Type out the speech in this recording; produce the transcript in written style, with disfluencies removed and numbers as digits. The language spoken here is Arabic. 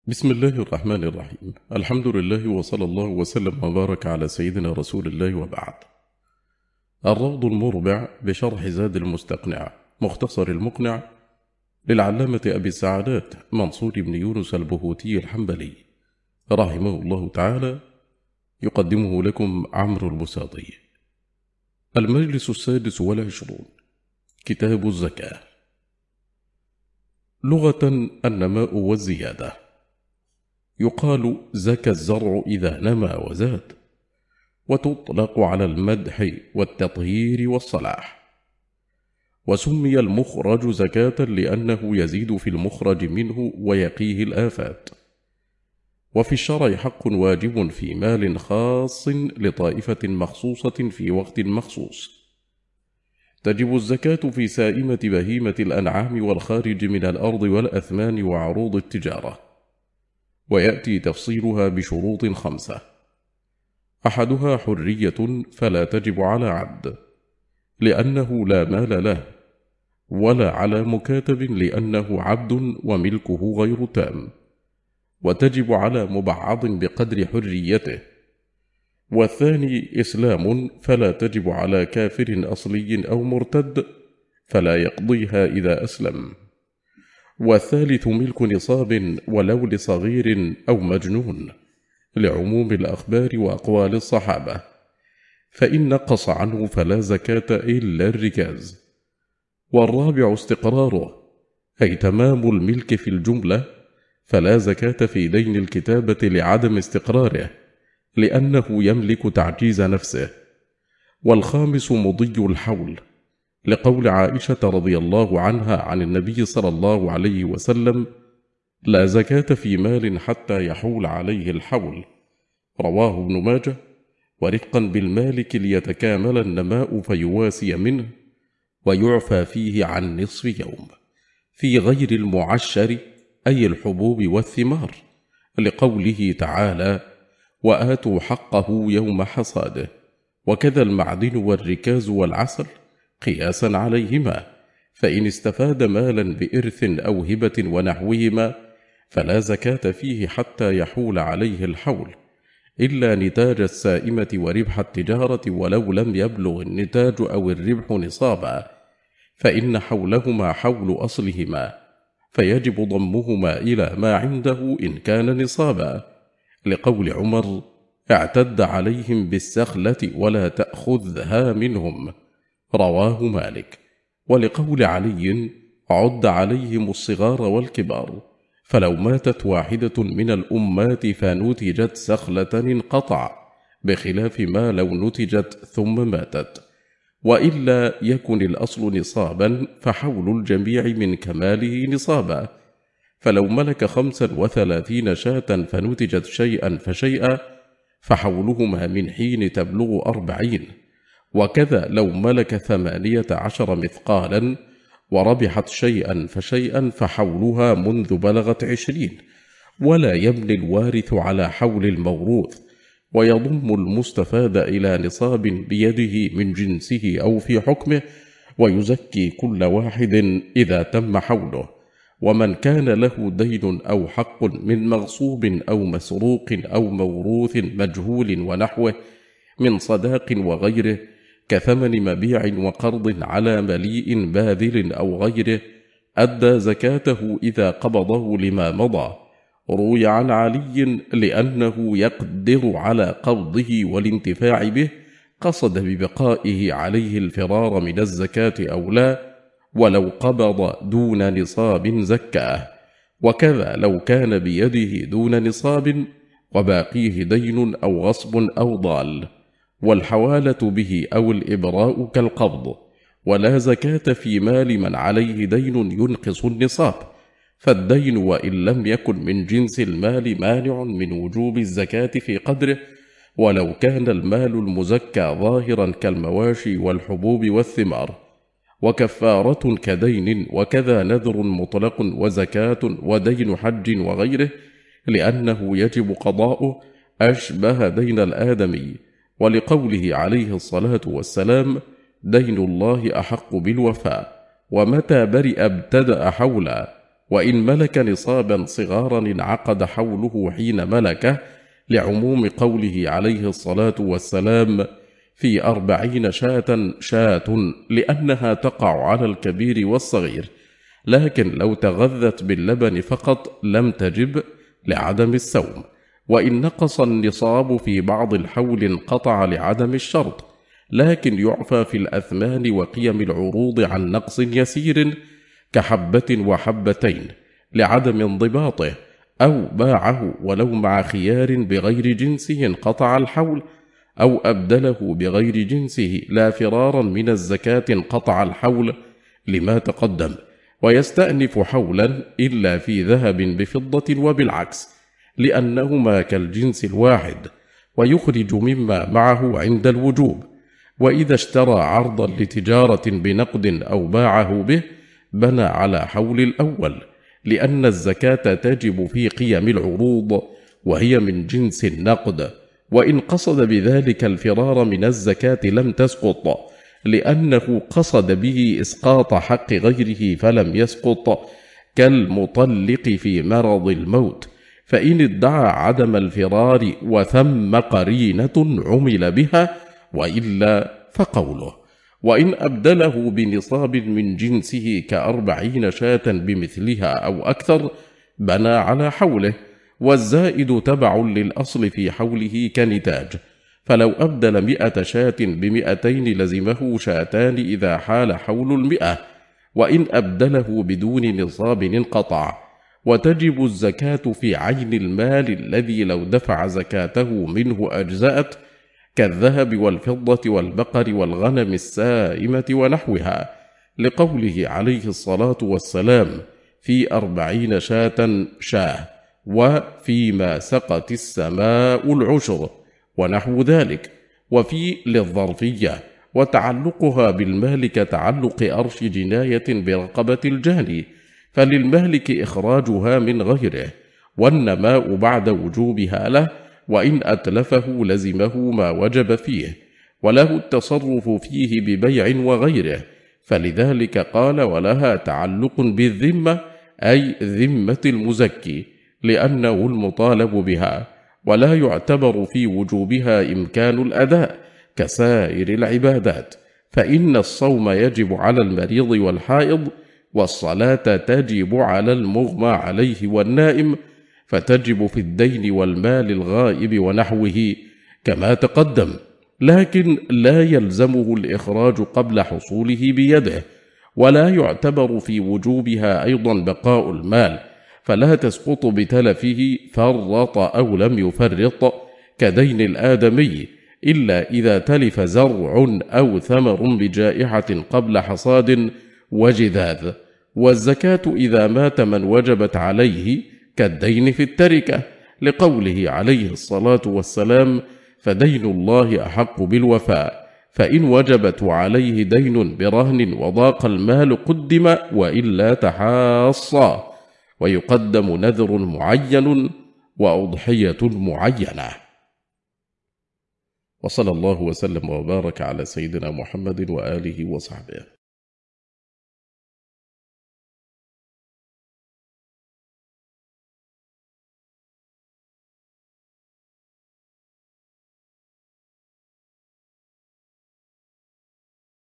بسم الله الرحمن الرحيم. الحمد لله وصلى الله وسلم وبارك على سيدنا رسول الله، وبعد. الروض المربع بشرح زاد المستقنع مختصر المقنع للعلامة أبي السعادات منصور بن يونس البهوتي الحنبلي رحمه الله تعالى، يقدمه لكم عمرو البساطي. المجلس 26، كتاب الزكاة. لغة: النماء والزيادة. يقال زكى الزرع إذا نما وزاد، وتطلق على المدح والتطهير والصلاح. وسمي المخرج زكاة لأنه يزيد في المخرج منه ويقيه الآفات. وفي الشرع حق واجب في مال خاص لطائفة مخصوصة في وقت مخصوص. تجب الزكاة في سائمة بهيمة الأنعام والخارج من الأرض والأثمان وعروض التجارة، ويأتي تفصيلها بشروط 5: أحدها حرية فلا تجب على عبد لأنه لا مال له، ولا على مكاتب لأنه عبد وملكه غير تام، وتجب على مبعض بقدر حريته. والثاني إسلام فلا تجب على كافر أصلي أو مرتد فلا يقضيها إذا أسلم. والثالث ملك نصاب ولو لصغير أو مجنون، لعموم الأخبار وأقوال الصحابة، فإن نقص عنه فلا زكاة إلا الركاز. والرابع استقراره، أي تمام الملك في الجملة، فلا زكاة في دين الكتابة لعدم استقراره لأنه يملك تعجيز نفسه. والخامس مضي الحول، لقول عائشة رضي الله عنها عن النبي صلى الله عليه وسلم: لا زكاة في مال حتى يحول عليه الحول، رواه ابن ماجه. ورفقا بالمالك ليتكامل النماء فيواسي منه، ويعفى فيه عن نصف يوم في غير المعشر، أي الحبوب والثمار، لقوله تعالى: وآتوا حقه يوم حصاده. وكذا المعدن والركاز والعسل قياسا عليهما، فإن استفاد مالا بإرث أو هبة ونحوهما فلا زكاة فيه حتى يحول عليه الحول، إلا نتاج السائمة وربح التجارة ولو لم يبلغ النتاج أو الربح نصابا، فإن حولهما حول أصلهما، فيجب ضمهما إلى ما عنده إن كان نصابا، لقول عمر: اعتد عليهم بالسخلة ولا تأخذها منهم، رواه مالك. ولقول علي: عد عليهم الصغار والكبار، فلو ماتت واحدة من الأمات فنتجت سخلة انقطع، بخلاف ما لو نتجت ثم ماتت. وإلا يكن الأصل نصابا فحول الجميع من كماله نصابا، فلو ملك 35 شاة فنتجت شيئا فشيئا فحولهما من حين تبلغ 40. وكذا لو ملك 18 مثقالا وربحت شيئا فشيئا فحولها منذ بلغت 20. ولا يبني الوارث على حول الموروث، ويضم المستفاد إلى نصاب بيده من جنسه أو في حكمه، ويزكي كل واحد إذا تم حوله. ومن كان له دين أو حق من مغصوب أو مسروق أو موروث مجهول ونحوه من صداق وغيره، كثمن مبيع وقرض على مليء باذل أو غيره، أدى زكاته إذا قبضه لما مضى. روي عن علي لأنه يقدر على قبضه والانتفاع به قصد ببقائه عليه الفرار من الزكاة أو لا، ولو قبض دون نصاب زكاه. وكذا لو كان بيده دون نصاب وباقيه دين أو غصب أو ضال، والحوالة به أو الإبراء كالقبض. ولا زكاة في مال من عليه دين ينقص النصاب، فالدين وإن لم يكن من جنس المال مانع من وجوب الزكاة في قدره، ولو كان المال المزكى ظاهرا كالمواشي والحبوب والثمار. وكفارة كدين، وكذا نذر مطلق وزكاة ودين حج وغيره، لأنه يجب قضاؤه أشبه دين الآدمي، ولقوله عليه الصلاة والسلام: دين الله أحق بالوفاء، ومتى برئ ابتدأ حولا. وإن ملك نصابا صغارا انعقد حوله حين ملكه، لعموم قوله عليه الصلاة والسلام: في 40 شاة، لأنها تقع على الكبير والصغير، لكن لو تغذت باللبن فقط لم تجب لعدم السوم. وإن نقص النصاب في بعض الحول انقطع لعدم الشرط، لكن يعفى في الأثمان وقيم العروض عن نقص يسير كحبة وحبتين لعدم انضباطه، أو باعه ولو مع خيار بغير جنسه انقطع الحول، أو أبدله بغير جنسه لا فرارا من الزكاة انقطع الحول لما تقدم. ويستأنف حولا إلا في ذهب بفضة وبالعكس، لأنهما كالجنس الواحد، ويخرج مما معه عند الوجوب. وإذا اشترى عرضا لتجارة بنقد أو باعه به بنى على حول الأول، لأن الزكاة تجب في قيم العروض وهي من جنس النقد. وإن قصد بذلك الفرار من الزكاة لم تسقط، لأنه قصد به إسقاط حق غيره فلم يسقط، كالمطلق في مرض الموت، فإن ادعى عدم الفرار وثم قرينة عمل بها، وإلا فقوله. وإن أبدله بنصاب من جنسه ك40 شاة بمثلها أو أكثر بنى على حوله، والزائد تبع للأصل في حوله كنتاج، فلو أبدل 100 شاة ب200 لزمه شاتان إذا حال حول 100، وإن أبدله بدون نصاب انقطع. وتجب الزكاة في عين المال الذي لو دفع زكاته منه أجزأت، كالذهب والفضة والبقر والغنم السائمة ونحوها، لقوله عليه الصلاة والسلام: في 40 شاة، وفيما سقت السماء العشر، ونحو ذلك. وفي للظرفية، وتعلقها بالمال كتعلق أرش جناية برقبة الجاني، فللمالك إخراجها من غيره، والنماء بعد وجوبها له، وإن أتلفه لزمه ما وجب فيه، وله التصرف فيه ببيع وغيره، فلذلك قال: ولها تعلق بالذمة، أي ذمة المزكي، لأنه المطالب بها، ولا يعتبر في وجوبها إمكان الأداء كسائر العبادات، فإن الصوم يجب على المريض والحائض، والصلاة تجب على المغمى عليه والنائم، فتجب في الدين والمال الغائب ونحوه كما تقدم، لكن لا يلزمه الإخراج قبل حصوله بيده، ولا يعتبر في وجوبها أيضا بقاء المال، فلا تسقط بتلفه فرط أو لم يفرط، كدين الآدمي، إلا إذا تلف زرع أو ثمر بجائحة قبل حصاد وجذاذ. والزكاة إذا مات من وجبت عليه كالدين في التركة، لقوله عليه الصلاة والسلام: فدين الله أحق بالوفاء، فإن وجبت عليه دين برهن وضاق المال قدم، وإلا تحاصا، ويقدم نذر معين وأضحية معينة. وصلى الله وسلم وبارك على سيدنا محمد وآله وصحبه.